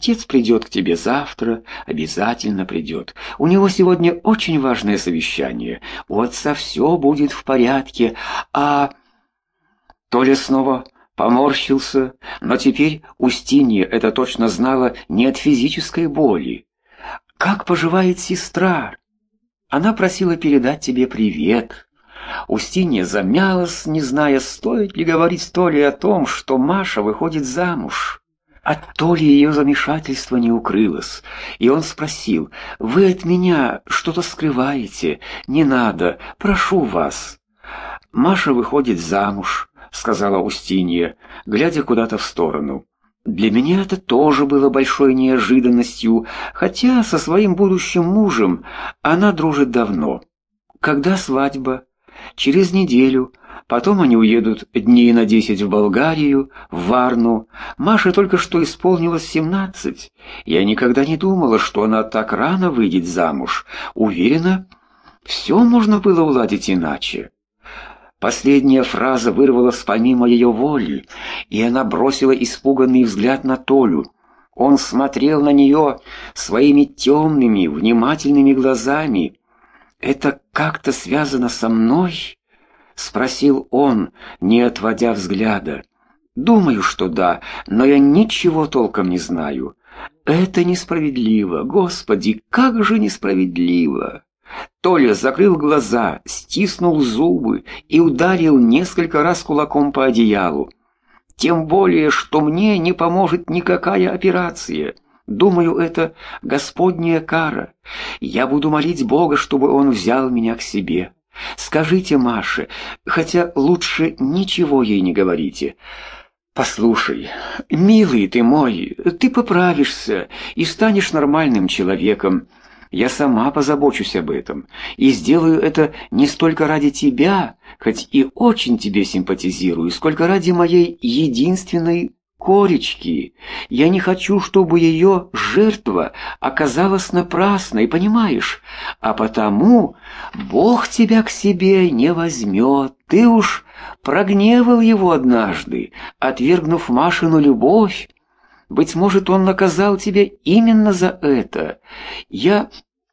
Отец придет к тебе завтра, обязательно придет. У него сегодня очень важное совещание. У отца все будет в порядке, а...» Толя снова поморщился, но теперь Устинья это точно знала не от физической боли. «Как поживает сестра? Она просила передать тебе привет». Устинья замялась, не зная, стоит ли говорить Толе о том, что Маша выходит замуж. От Толи ее замешательство не укрылось, и он спросил: «Вы от меня что-то скрываете? Не надо, прошу вас». «Маша выходит замуж», — сказала Устинья, глядя куда-то в сторону. «Для меня это тоже было большой неожиданностью, хотя со своим будущим мужем она дружит давно. Когда свадьба?» «Через неделю. Потом они уедут дней на 10 в Болгарию, в Варну. Маше только что исполнилось 17. Я никогда не думала, что она так рано выйдет замуж. Уверена, все можно было уладить иначе». Последняя фраза вырвалась помимо ее воли, и она бросила испуганный взгляд на Толю. Он смотрел на нее своими темными, внимательными глазами. «Это как-то связано со мной?» — спросил он, не отводя взгляда. «Думаю, что да, но я ничего толком не знаю. Это несправедливо, Господи, как же несправедливо!» Толя закрыл глаза, стиснул зубы и ударил несколько раз кулаком по одеялу. «Тем более, что мне не поможет никакая операция. Думаю, это Господняя кара. Я буду молить Бога, чтобы Он взял меня к себе. Скажите Маше, хотя лучше ничего ей не говорите. Послушай, милый ты мой, ты поправишься и станешь нормальным человеком. Я сама позабочусь об этом и сделаю это не столько ради тебя, хоть и очень тебе симпатизирую, сколько ради моей единственной Коречки. Я не хочу, чтобы ее жертва оказалась напрасной, понимаешь? А потому Бог тебя к себе не возьмет. Ты уж прогневал его однажды, отвергнув Машину любовь. Быть может, он наказал тебя именно за это. Я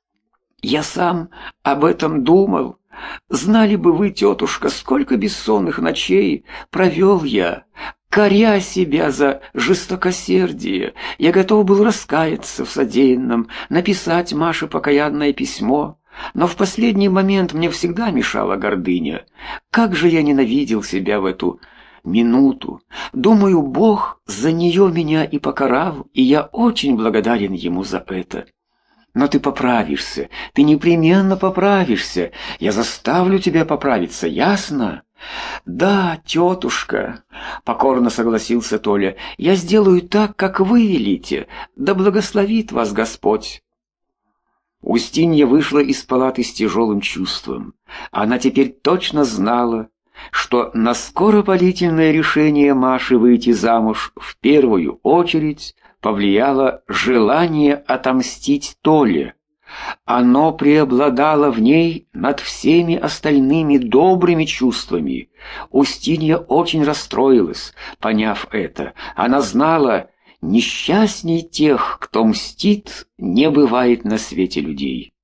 сам об этом думал. Знали бы вы, тетушка, сколько бессонных ночей провел я, коря себя за жестокосердие. Я готов был раскаяться в содеянном, написать Маше покаянное письмо, но в последний момент мне всегда мешала гордыня. Как же я ненавидел себя в эту минуту. Думаю, Бог за нее меня и покарал, и я очень благодарен Ему за это. Но ты поправишься, ты непременно поправишься. Я заставлю тебя поправиться, ясно? Да, тетушка, покорно согласился Толя. Я сделаю так, как вы велите. Да благословит вас Господь. Устинья вышла из палаты с тяжелым чувством. Она теперь точно знала, что на скоропалительное решение Маши выйти замуж в первую очередь повлияло желание отомстить Толе. Оно преобладало в ней над всеми остальными добрыми чувствами. Устинья очень расстроилась, поняв это. Она знала, несчастней тех, кто мстит, не бывает на свете людей.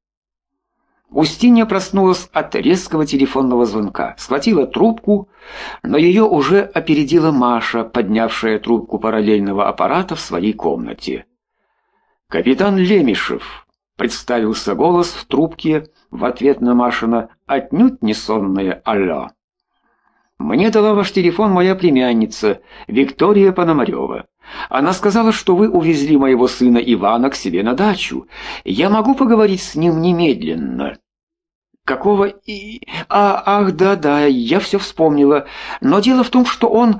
Устинья проснулась от резкого телефонного звонка, схватила трубку, но ее уже опередила Маша, поднявшая трубку параллельного аппарата в своей комнате. «Капитан Лемешев», — представился голос в трубке в ответ на Машина отнюдь не сонное «Алло». «Мне дала ваш телефон моя племянница, Виктория Пономарева. Она сказала, что вы увезли моего сына Ивана к себе на дачу. Я могу поговорить с ним немедленно». «Какого и... Ах, да, я все вспомнила. Но дело в том, что он...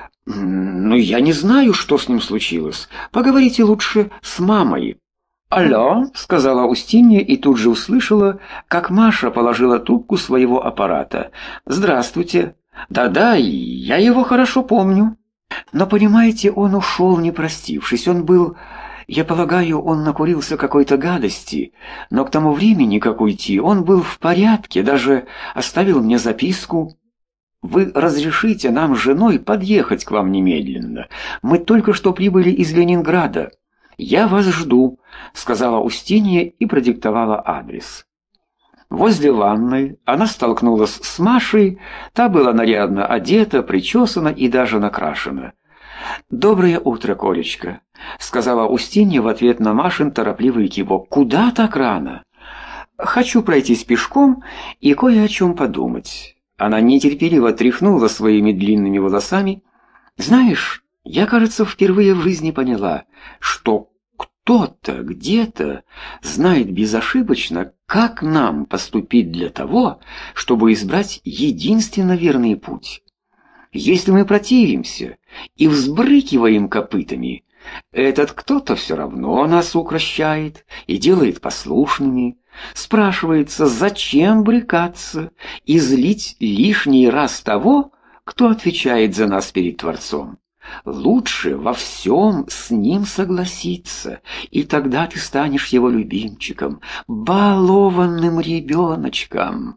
я не знаю, что с ним случилось. Поговорите лучше с мамой». «Алло», — сказала Устинья и тут же услышала, как Маша положила трубку своего аппарата. «Здравствуйте. Да, я его хорошо помню. Но, понимаете, он ушел, не простившись. Он был... Я полагаю, он накурился какой-то гадости, но к тому времени, как уйти, он был в порядке, даже оставил мне записку. Вы разрешите нам с женой подъехать к вам немедленно? Мы только что прибыли из Ленинграда. «Я вас жду», — сказала Устинья и продиктовала адрес. Возле ванной она столкнулась с Машей, та была нарядно одета, причесана и даже накрашена. «Доброе утро, Колечка», — сказала Устинья в ответ на Машин торопливый кивок. «Куда так рано?» «Хочу пройтись пешком и кое о чем подумать». Она нетерпеливо тряхнула своими длинными волосами. «Знаешь, я, кажется, впервые в жизни поняла, что кто-то где-то знает безошибочно, как нам поступить для того, чтобы избрать единственно верный путь. Если мы противимся и взбрыкиваем копытами, этот кто-то все равно нас укрощает и делает послушными. Спрашивается, зачем брыкаться и злить лишний раз того, кто отвечает за нас перед Творцом? Лучше во всем с ним согласиться, и тогда ты станешь его любимчиком, балованным ребеночком».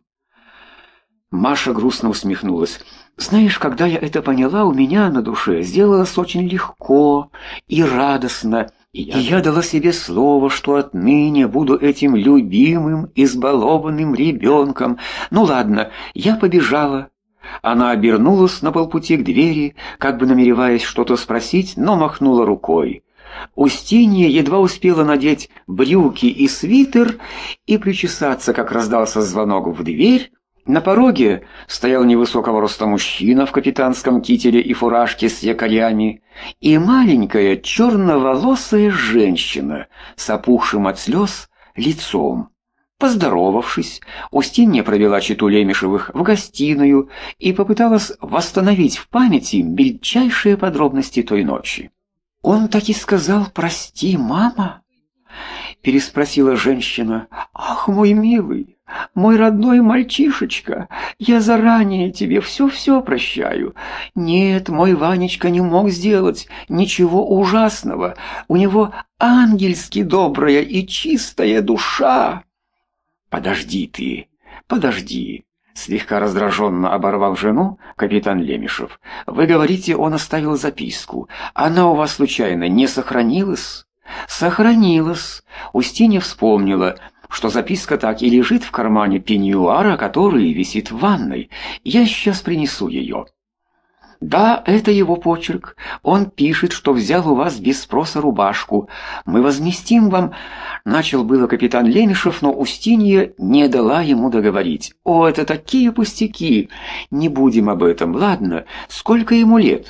Маша грустно усмехнулась. «Знаешь, когда я это поняла, у меня на душе сделалось очень легко и радостно, и я дала себе слово, что отныне буду этим любимым, избалованным ребенком. Ну ладно, я побежала». Она обернулась на полпути к двери, как бы намереваясь что-то спросить, но махнула рукой. Устинья едва успела надеть брюки и свитер и причесаться, как раздался звонок в дверь. На пороге стоял невысокого роста мужчина в капитанском кителе и фуражке с якорями и маленькая черноволосая женщина с опухшим от слез лицом. Поздоровавшись, Устинья провела читу Лемешевых в гостиную и попыталась восстановить в памяти мельчайшие подробности той ночи. «Он так и сказал: прости, мама?» — переспросила женщина. «Ах, мой милый, мой родной мальчишечка, я заранее тебе все-все прощаю. Нет, мой Ванечка не мог сделать ничего ужасного. У него ангельски добрая и чистая душа». «Подожди ты, подожди», — слегка раздраженно оборвал жену капитан Лемешев. «Вы говорите, он оставил записку. Она у вас случайно не сохранилась?» «Сохранилась». Устинья вспомнила, что записка так и лежит в кармане пеньюара, который висит в ванной. «Я сейчас принесу ее». «Да, это его почерк. Он пишет, что взял у вас без спроса рубашку. Мы возместим вам...» Начал было капитан Лемешев, но Устинья не дала ему договорить. «О, это такие пустяки! Не будем об этом, ладно? Сколько ему лет?»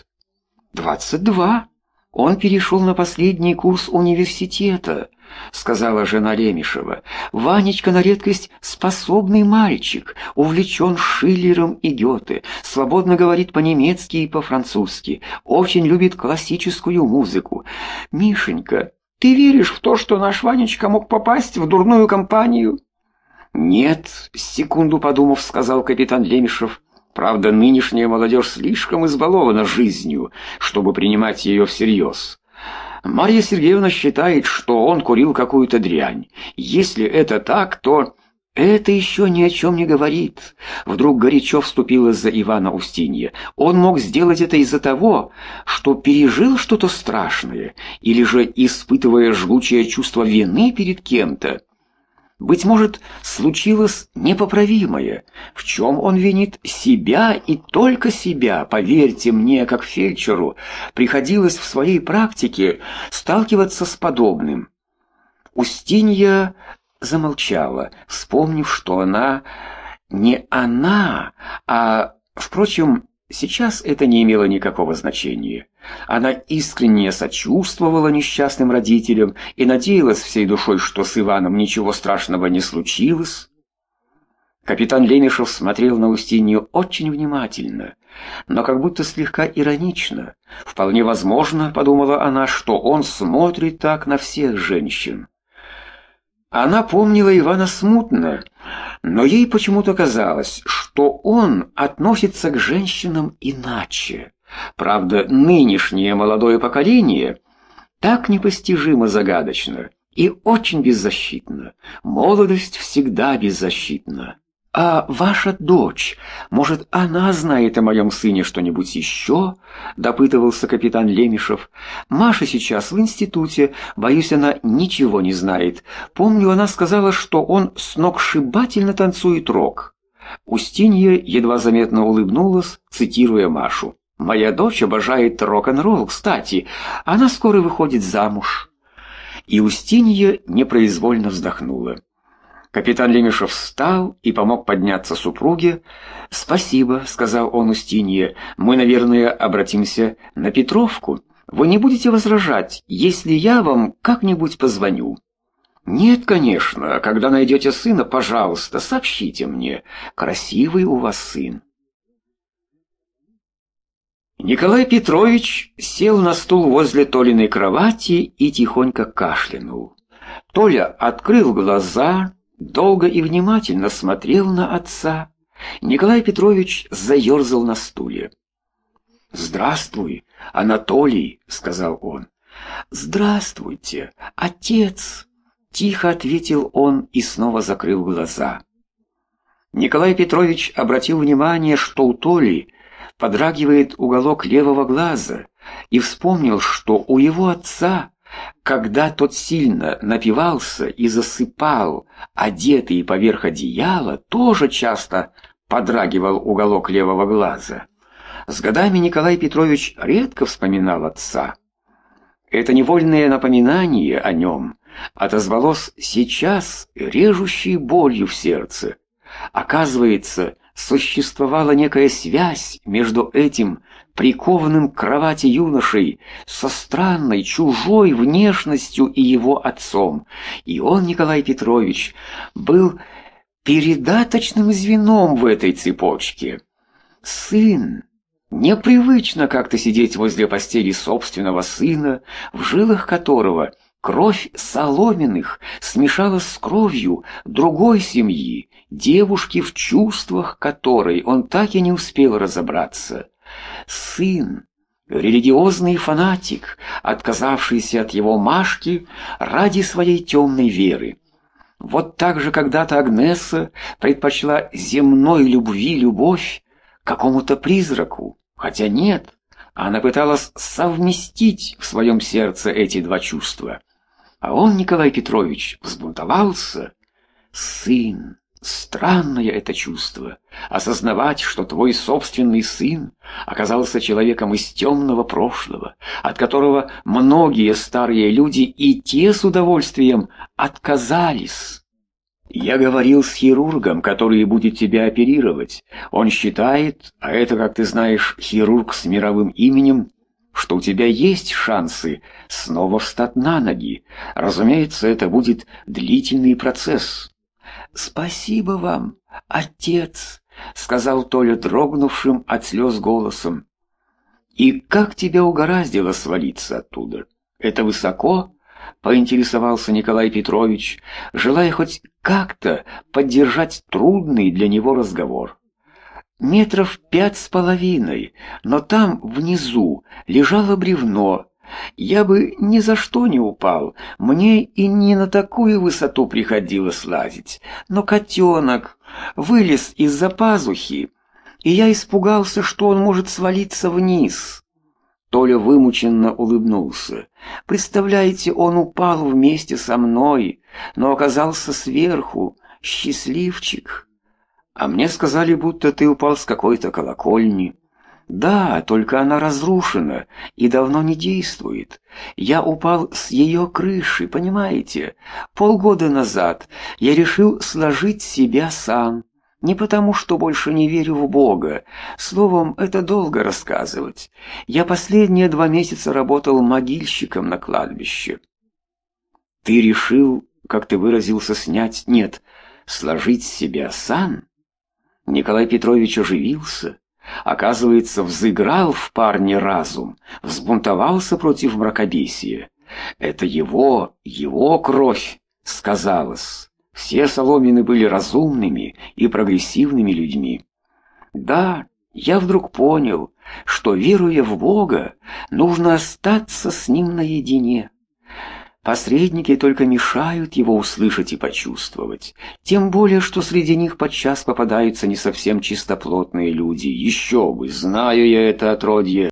22. Он перешел на последний курс университета», — сказала жена Лемешева. «Ванечка на редкость способный мальчик, увлечен Шиллером и Гёте, свободно говорит по-немецки и по-французски, очень любит классическую музыку. Мишенька, ты веришь в то, что наш Ванечка мог попасть в дурную компанию?» «Нет», — секунду подумав, сказал капитан Лемешев. «Правда, нынешняя молодежь слишком избалована жизнью, чтобы принимать ее всерьез. Марья Сергеевна считает, что он курил какую-то дрянь. Если это так, то...» «Это еще ни о чем не говорит», — вдруг горячо вступилась за Ивана Устинья. «Он мог сделать это из-за того, что пережил что-то страшное, или же испытывая жгучее чувство вины перед кем-то. Быть может, случилось непоправимое, в чем он винит себя и только себя. Поверьте мне, как фельдшеру, приходилось в своей практике сталкиваться с подобным». Устинья замолчала, вспомнив, что она не она, а... Впрочем, сейчас это не имело никакого значения. Она искренне сочувствовала несчастным родителям и надеялась всей душой, что с Иваном ничего страшного не случилось. Капитан Лемешев смотрел на Устинью очень внимательно, но как будто слегка иронично. Вполне возможно, подумала она, что он смотрит так на всех женщин. Она помнила Ивана смутно, но ей почему-то казалось, что он относится к женщинам иначе. Правда, нынешнее молодое поколение так непостижимо загадочно и очень беззащитно. Молодость всегда беззащитна. «А ваша дочь, может, она знает о моем сыне что-нибудь еще?» — допытывался капитан Лемешев. «Маша сейчас в институте, боюсь, она ничего не знает. Помню, она сказала, что он сногсшибательно танцует рок». Устинья едва заметно улыбнулась, цитируя Машу. «Моя дочь обожает рок-н-ролл, кстати, она скоро выходит замуж». И Устинья непроизвольно вздохнула. Капитан Лемешев встал и помог подняться супруге. «Спасибо», — сказал он Устинье, — «мы, наверное, обратимся на Петровку. Вы не будете возражать, если я вам как-нибудь позвоню?» «Нет, конечно. Когда найдете сына, пожалуйста, сообщите мне. Красивый у вас сын». Николай Петрович сел на стул возле Толиной кровати и тихонько кашлянул. Толя открыл глаза, долго и внимательно смотрел на отца. Николай Петрович заерзал на стуле. «Здравствуй, Анатолий», — сказал он. «Здравствуйте, отец», — тихо ответил он и снова закрыл глаза. Николай Петрович обратил внимание, что у Толи подрагивает уголок левого глаза, и вспомнил, что у его отца, когда тот сильно напивался и засыпал, одетый поверх одеяла, тоже часто подрагивал уголок левого глаза. С годами Николай Петрович редко вспоминал отца. Это невольное напоминание о нем отозвалось сейчас режущей болью в сердце. Оказывается, существовала некая связь между этим прикованным к кровати юношей со странной чужой внешностью и его отцом. И он, Николай Петрович, был передаточным звеном в этой цепочке. Сын. Непривычно как-то сидеть возле постели собственного сына, в жилах которого кровь Соломиных смешалась с кровью другой семьи, девушки, в чувствах которой он так и не успел разобраться. Сын, религиозный фанатик, отказавшийся от его Машки ради своей темной веры. Вот так же когда-то Агнеса предпочла земной любви любовь какому-то призраку, хотя нет, она пыталась совместить в своем сердце эти два чувства. А он, Николай Петрович, взбунтовался. Сын. Странное это чувство — осознавать, что твой собственный сын оказался человеком из темного прошлого, от которого многие старые люди и те с удовольствием отказались. Я говорил с хирургом, который будет тебя оперировать. Он считает, а это, как ты знаешь, хирург с мировым именем, что у тебя есть шансы снова встать на ноги. Разумеется, это будет длительный процесс. «Спасибо вам, отец», — сказал Толя дрогнувшим от слез голосом. «И как тебя угораздило свалиться оттуда? Это высоко?» — поинтересовался Николай Петрович, желая хоть как-то поддержать трудный для него разговор. «Метров 5,5, но там внизу лежало бревно. Я бы ни за что не упал, мне и не на такую высоту приходилось лазить. Но котенок вылез из-за пазухи, и я испугался, что он может свалиться вниз». Толя вымученно улыбнулся. «Представляете, он упал вместе со мной, но оказался сверху. Счастливчик. А мне сказали, будто ты упал с какой-то колокольни». «Да, только она разрушена и давно не действует. Я упал с ее крыши, понимаете? Полгода назад я решил сложить себя сам. Не потому, что больше не верю в Бога. Словом, это долго рассказывать. Я последние 2 месяца работал могильщиком на кладбище». «Ты решил, как ты выразился, сложить себя сам?» Николай Петрович оживился. Оказывается, взыграл в парне разум, взбунтовался против мракобесия. Это его кровь сказалась. Все Соломины были разумными и прогрессивными людьми. Да, я вдруг понял, что, веруя в Бога, нужно остаться с Ним наедине. Посредники только мешают его услышать и почувствовать. Тем более, что среди них подчас попадаются не совсем чистоплотные люди. Еще бы, знаю я это отродье.